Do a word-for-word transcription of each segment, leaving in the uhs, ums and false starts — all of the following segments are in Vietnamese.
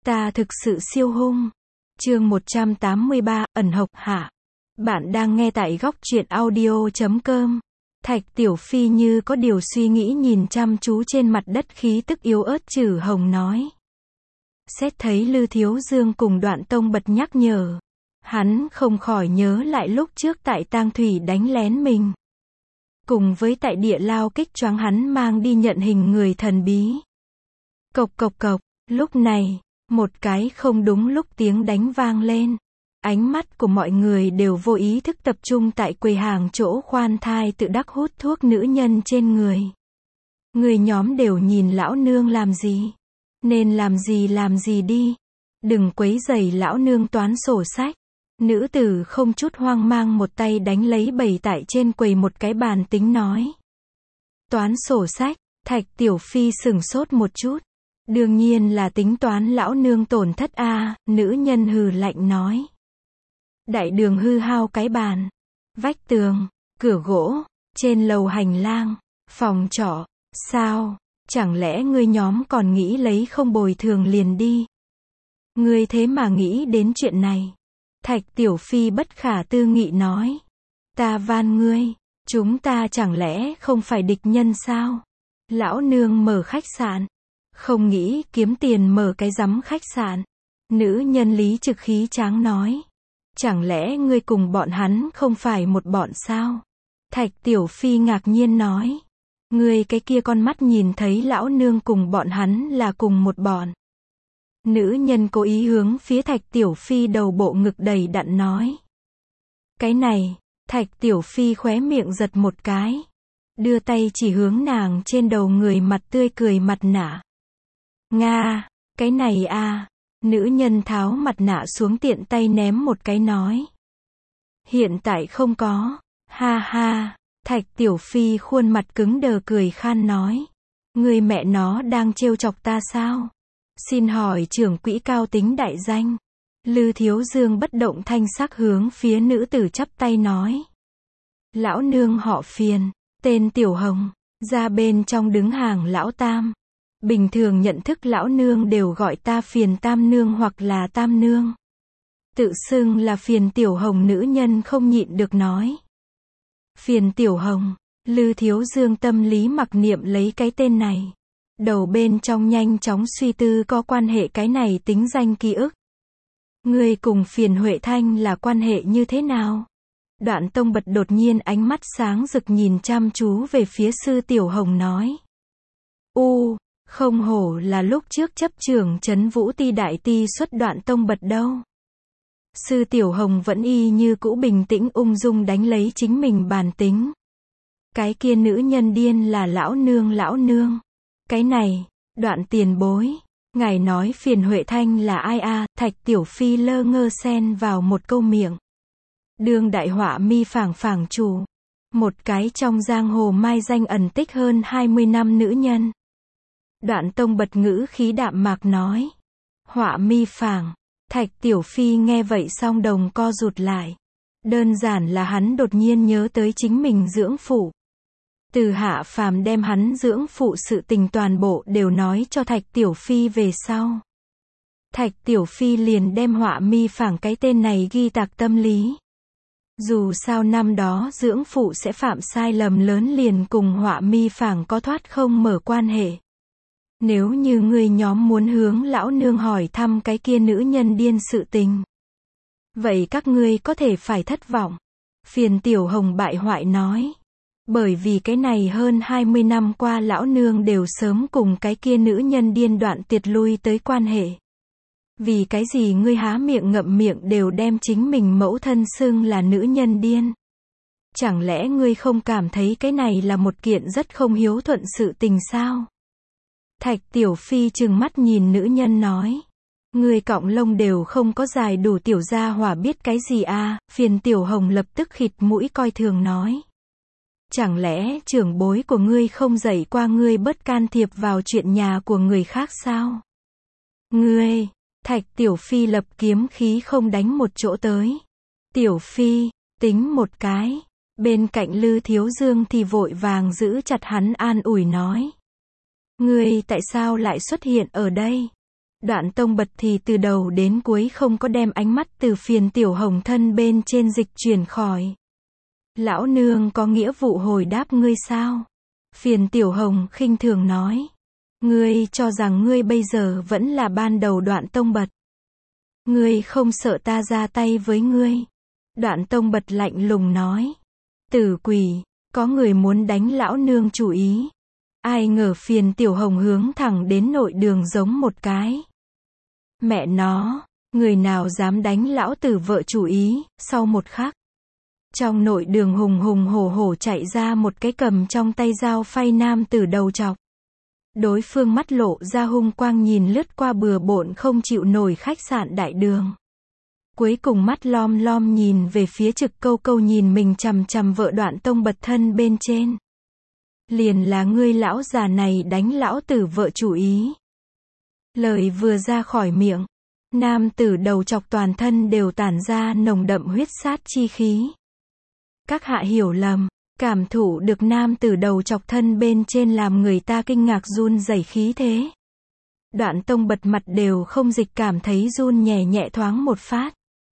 Ta thực sự siêu hung. Chương một trăm tám mươi ba, ẩn hộc hạ. Bạn đang nghe tại góc truyện audio chấm com. Thạch Tiểu Phi như có điều suy nghĩ nhìn chăm chú trên mặt đất, khí tức yếu ớt trừ hồng nói. Xét thấy Lư Thiếu Dương cùng Đoạn Tông Bật nhắc nhở, hắn không khỏi nhớ lại lúc trước tại Tang Thủy đánh lén mình. Cùng với tại địa lao kích choáng hắn mang đi nhận hình người thần bí. Cộc cộc cộc, lúc này, một cái không đúng lúc tiếng đánh vang lên. Ánh mắt của mọi người đều vô ý thức tập trung tại quầy hàng chỗ khoan thai tự đắc hút thuốc nữ nhân trên người. Người nhóm đều nhìn lão nương làm gì. Nên làm gì làm gì đi. Đừng quấy rầy lão nương toán sổ sách. Nữ tử không chút hoang mang một tay đánh lấy bày tại trên quầy một cái bàn tính nói. Toán sổ sách, Thạch Tiểu Phi sửng sốt một chút. Đương nhiên là tính toán lão nương tổn thất a, à, nữ nhân hừ lạnh nói. Đại đường hư hao cái bàn, vách tường, cửa gỗ, trên lầu hành lang, phòng trọ, sao, chẳng lẽ ngươi nhóm còn nghĩ lấy không bồi thường liền đi? Ngươi thế mà nghĩ đến chuyện này. Thạch Tiểu Phi bất khả tư nghị nói. Ta van ngươi, chúng ta chẳng lẽ không phải địch nhân sao? Lão nương mở khách sạn. Không nghĩ kiếm tiền mở cái rắm khách sạn. Nữ nhân lý trực khí tráng nói. Chẳng lẽ ngươi cùng bọn hắn không phải một bọn sao? Thạch Tiểu Phi ngạc nhiên nói. Ngươi cái kia con mắt nhìn thấy lão nương cùng bọn hắn là cùng một bọn. Nữ nhân cố ý hướng phía Thạch Tiểu Phi đầu bộ ngực đầy đặn nói. Cái này, Thạch Tiểu Phi khóe miệng giật một cái. Đưa tay chỉ hướng nàng trên đầu người mặt tươi cười mặt nạ. Nga, cái này a, nữ nhân tháo mặt nạ xuống tiện tay ném một cái nói. Hiện tại không có, ha ha, Thạch Tiểu Phi khuôn mặt cứng đờ cười khan nói. Người mẹ nó đang trêu chọc ta sao? Xin hỏi trưởng quỹ cao tính đại danh. Lư Thiếu Dương bất động thanh sắc hướng phía nữ tử chắp tay nói. Lão nương họ Phiền, tên Tiểu Hồng, ra bên trong đứng hàng lão Tam. Bình thường nhận thức lão nương đều gọi ta Phiền Tam nương hoặc là Tam nương. Tự xưng là Phiền Tiểu Hồng nữ nhân không nhịn được nói. Phiền Tiểu Hồng, Lư Thiếu Dương tâm lý mặc niệm lấy cái tên này. Đầu bên trong nhanh chóng suy tư có quan hệ cái này tính danh ký ức. Ngươi cùng Phiền Huệ Thanh là quan hệ như thế nào? Đoạn Tông Bật đột nhiên ánh mắt sáng rực nhìn chăm chú về phía sư Tiểu Hồng nói. U, không hổ là lúc trước chấp trưởng Trấn Vũ Ti đại ti xuất Đoạn Tông Bật đâu. Sư Tiểu Hồng vẫn y như cũ bình tĩnh ung dung đánh lấy chính mình bàn tính. Cái kia nữ nhân điên là lão nương lão nương. Cái này, Đoạn tiền bối, ngài nói Phiền Huệ Thanh là ai a? À? Thạch Tiểu Phi lơ ngơ xen vào một câu miệng. Đương đại họa mi phảng phảng chủ. Một cái trong giang hồ mai danh ẩn tích hơn hai mươi năm nữ nhân. Đoạn Tông Bật ngữ khí đạm mạc nói. Họa mi phảng. Thạch Tiểu Phi nghe vậy song đồng co rụt lại. Đơn giản là hắn đột nhiên nhớ tới chính mình dưỡng phụ. Từ Hạ Phàm đem hắn dưỡng phụ sự tình toàn bộ đều nói cho Thạch Tiểu Phi về sau. Thạch Tiểu Phi liền đem họa mi phảng cái tên này ghi tạc tâm lý. Dù sao năm đó dưỡng phụ sẽ phạm sai lầm lớn liền cùng họa mi phảng có thoát không mở quan hệ. Nếu như người nhóm muốn hướng lão nương hỏi thăm cái kia nữ nhân điên sự tình. Vậy các ngươi có thể phải thất vọng. Phiền Tiểu Hồng bại hoại nói. Bởi vì cái này hơn hai mươi năm qua lão nương đều sớm cùng cái kia nữ nhân điên đoạn tiệt lui tới quan hệ. Vì cái gì ngươi há miệng ngậm miệng đều đem chính mình mẫu thân xưng là nữ nhân điên? Chẳng lẽ ngươi không cảm thấy cái này là một kiện rất không hiếu thuận sự tình sao? Thạch Tiểu Phi trừng mắt nhìn nữ nhân nói. Ngươi cọng lông đều không có dài đủ tiểu gia hỏa biết cái gì à? Phiền Tiểu Hồng lập tức khịt mũi coi thường nói. Chẳng lẽ trưởng bối của ngươi không dạy qua ngươi bớt can thiệp vào chuyện nhà của người khác sao? Ngươi, Thạch Tiểu Phi lập kiếm khí không đánh một chỗ tới. Tiểu Phi, tính một cái. Bên cạnh Lư Thiếu Dương thì vội vàng giữ chặt hắn an ủi nói. Ngươi tại sao lại xuất hiện ở đây? Đoạn Tông Bật thì từ đầu đến cuối không có đem ánh mắt từ Phiền Tiểu Hồng thân bên trên dịch chuyển khỏi. Lão nương có nghĩa vụ hồi đáp ngươi sao? Phiền Tiểu Hồng khinh thường nói. Ngươi cho rằng ngươi bây giờ vẫn là ban đầu Đoạn Tông Bật. Ngươi không sợ ta ra tay với ngươi. Đoạn Tông Bật lạnh lùng nói. Tử quỷ, có người muốn đánh lão nương chủ ý. Ai ngờ Phiền Tiểu Hồng hướng thẳng đến nội đường giống một cái. Mẹ nó, người nào dám đánh lão tử vợ chủ ý, sau một khắc. Trong nội đường hùng hùng hổ hổ chạy ra một cái cầm trong tay dao phay nam tử đầu trọc. Đối phương mắt lộ ra hung quang nhìn lướt qua bừa bộn không chịu nổi khách sạn đại đường. Cuối cùng mắt lom lom nhìn về phía Trực Câu Câu nhìn mình chằm chằm vợ Đoạn Tông Bật thân bên trên. Liền là ngươi lão già này đánh lão tử vợ chủ ý. Lời vừa ra khỏi miệng, nam tử đầu chọc toàn thân đều tản ra nồng đậm huyết sát chi khí. Các hạ hiểu lầm, cảm thụ được nam tử đầu chọc thân bên trên làm người ta kinh ngạc run rẩy khí thế. Đoạn Tông Bật mặt đều không dịch cảm thấy run nhẹ nhẹ thoáng một phát.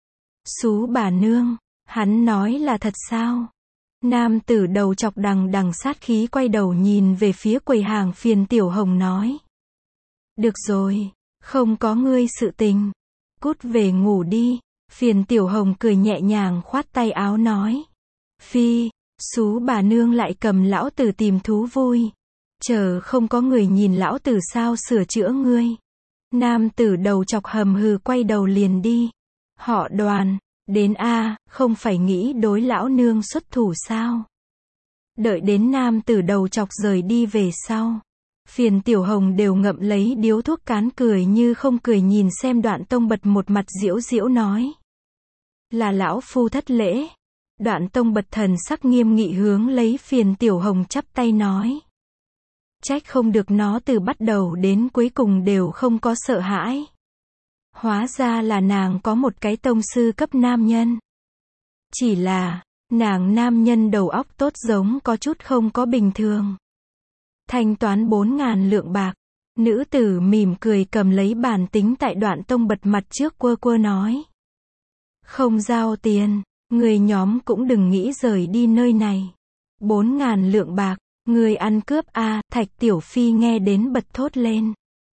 Xú bà nương, hắn nói là thật sao? Nam tử đầu chọc đằng đằng sát khí quay đầu nhìn về phía quầy hàng Phiền Tiểu Hồng nói. Được rồi, không có ngươi sự tình. Cút về ngủ đi. Phiền Tiểu Hồng cười nhẹ nhàng khoát tay áo nói. Phi, xú bà nương lại cầm lão tử tìm thú vui. Chờ không có người nhìn lão tử sao sửa chữa ngươi. Nam tử đầu chọc hầm hừ quay đầu liền đi. Họ Đoàn, đến a, không phải nghĩ đối lão nương xuất thủ sao? Đợi đến nam tử đầu chọc rời đi về sau. Phiền Tiểu Hồng đều ngậm lấy điếu thuốc cán cười như không cười nhìn xem Đoạn Tông Bật một mặt giễu giễu nói. Là lão phu thất lễ. Đoạn Tông Bật thần sắc nghiêm nghị hướng lấy Phiền Tiểu Hồng chắp tay nói. Trách không được nó từ bắt đầu đến cuối cùng đều không có sợ hãi. Hóa ra là nàng có một cái tông sư cấp nam nhân. Chỉ là, nàng nam nhân đầu óc tốt giống có chút không có bình thường. Thanh toán bốn ngàn lượng bạc. Nữ tử mỉm cười cầm lấy bàn tính tại Đoạn Tông Bật mặt trước quơ quơ nói. Không giao tiền, người nhóm cũng đừng nghĩ rời đi nơi này. Bốn ngàn lượng bạc, người ăn cướp a à, Thạch Tiểu Phi nghe đến bật thốt lên.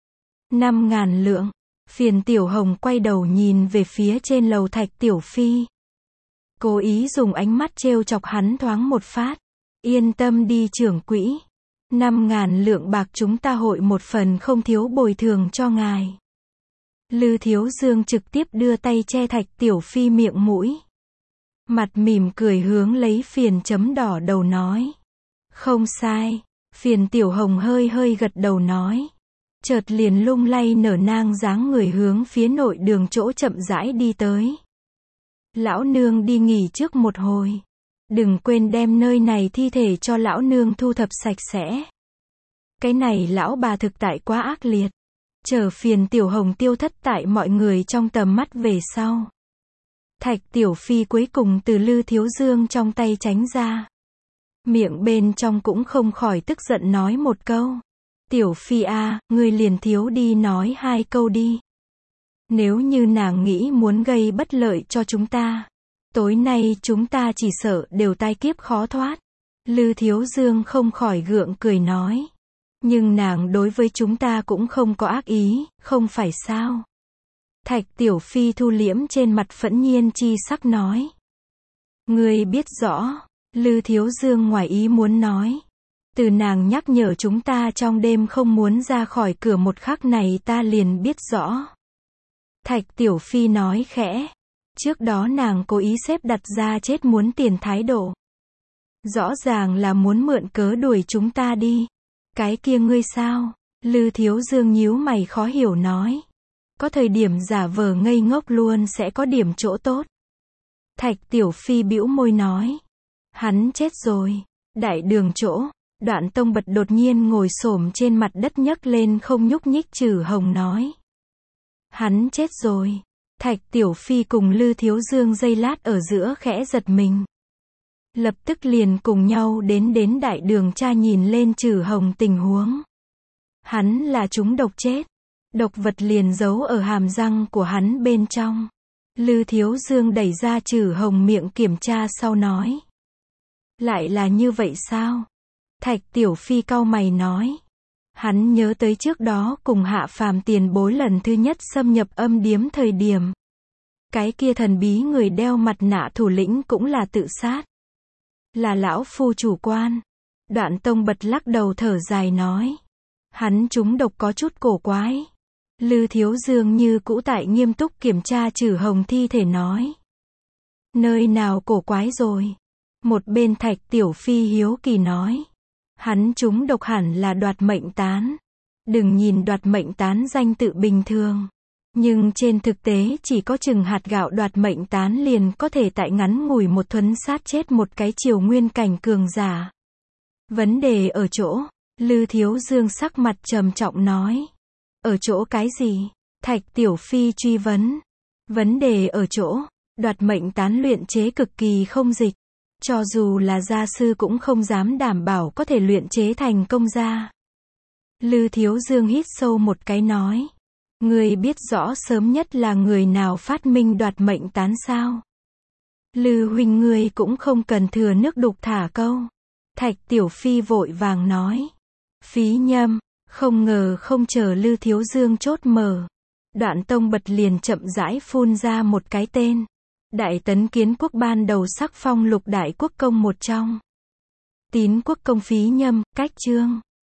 Năm ngàn lượng. Phiền Tiểu Hồng quay đầu nhìn về phía trên lầu Thạch Tiểu Phi. Cố ý dùng ánh mắt trêu chọc hắn thoáng một phát. Yên tâm đi trưởng quỹ. Năm ngàn lượng bạc chúng ta hội một phần không thiếu bồi thường cho ngài. Lư Thiếu Dương trực tiếp đưa tay che Thạch Tiểu Phi miệng mũi. Mặt mỉm cười hướng lấy Phiền chấm đỏ đầu nói. Không sai. Phiền Tiểu Hồng hơi hơi gật đầu nói. Chợt liền lung lay nở nang dáng người hướng phía nội đường chỗ chậm rãi đi tới. Lão nương đi nghỉ trước một hồi. Đừng quên đem nơi này thi thể cho lão nương thu thập sạch sẽ. Cái này lão bà thực tại quá ác liệt. Chờ Phiền Tiểu Hồng tiêu thất tại mọi người trong tầm mắt về sau. Thạch Tiểu Phi cuối cùng từ Lư Thiếu Dương trong tay tránh ra. Miệng bên trong cũng không khỏi tức giận nói một câu. Tiểu Phi a, à, ngươi liền thiếu đi nói hai câu đi. Nếu như nàng nghĩ muốn gây bất lợi cho chúng ta, tối nay chúng ta chỉ sợ đều tai kiếp khó thoát. Lư Thiếu Dương không khỏi gượng cười nói. Nhưng nàng đối với chúng ta cũng không có ác ý, không phải sao? Thạch Tiểu Phi thu liễm trên mặt phẫn nhiên chi sắc nói. Ngươi biết rõ, Lư Thiếu Dương ngoài ý muốn nói. Từ nàng nhắc nhở chúng ta trong đêm không muốn ra khỏi cửa một khắc này ta liền biết rõ. Thạch Tiểu Phi nói khẽ. Trước đó nàng cố ý xếp đặt ra chết muốn tiền thái độ. Rõ ràng là muốn mượn cớ đuổi chúng ta đi. Cái kia ngươi sao? Lư Thiếu Dương nhíu mày khó hiểu nói. Có thời điểm giả vờ ngây ngốc luôn sẽ có điểm chỗ tốt. Thạch Tiểu Phi bĩu môi nói. Hắn chết rồi. Đại đường chỗ. Đoạn Tông Bật đột nhiên ngồi xổm trên mặt đất nhấc lên không nhúc nhích Trử Hồng nói. Hắn chết rồi. Thạch Tiểu Phi cùng Lư Thiếu Dương giây lát ở giữa khẽ giật mình. Lập tức liền cùng nhau đến đến đại đường tra nhìn lên Trử Hồng tình huống. Hắn là trúng độc chết. Độc vật liền giấu ở hàm răng của hắn bên trong. Lư Thiếu Dương đẩy ra Trử Hồng miệng kiểm tra sau nói. Lại là như vậy sao? Thạch Tiểu Phi cau mày nói. Hắn nhớ tới trước đó cùng Hạ Phàm tiền bối lần thứ nhất xâm nhập âm điếm thời điểm. Cái kia thần bí người đeo mặt nạ thủ lĩnh cũng là tự sát. Là lão phu chủ quan. Đoạn Tông Bật lắc đầu thở dài nói. Hắn trúng độc có chút cổ quái. Lư Thiếu Dương như cũ tại nghiêm túc kiểm tra Trử Hồng thi thể nói. Nơi nào cổ quái rồi? Một bên Thạch Tiểu Phi hiếu kỳ nói. Hắn trúng độc hẳn là đoạt mệnh tán. Đừng nhìn đoạt mệnh tán danh tự bình thường. Nhưng trên thực tế chỉ có chừng hạt gạo đoạt mệnh tán liền có thể tại ngắn ngủi một thuấn sát chết một cái triều nguyên cảnh cường giả. Vấn đề ở chỗ, Lư Thiếu Dương sắc mặt trầm trọng nói. Ở chỗ cái gì? Thạch Tiểu Phi truy vấn. Vấn đề ở chỗ, đoạt mệnh tán luyện chế cực kỳ không dịch. Cho dù là gia sư cũng không dám đảm bảo có thể luyện chế thành công ra. Lư Thiếu Dương hít sâu một cái nói. Người biết rõ sớm nhất là người nào phát minh đoạt mệnh tán sao? Lư huynh ngươi cũng không cần thừa nước đục thả câu. Thạch Tiểu Phi vội vàng nói. Phí nhâm, không ngờ không chờ Lư Thiếu Dương chốt mở. Đoạn Tông Bật liền chậm rãi phun ra một cái tên. Đại Tấn Kiến Quốc ban đầu sắc phong lục đại quốc công một trong. Tín quốc công Phí Nhâm, cách chương.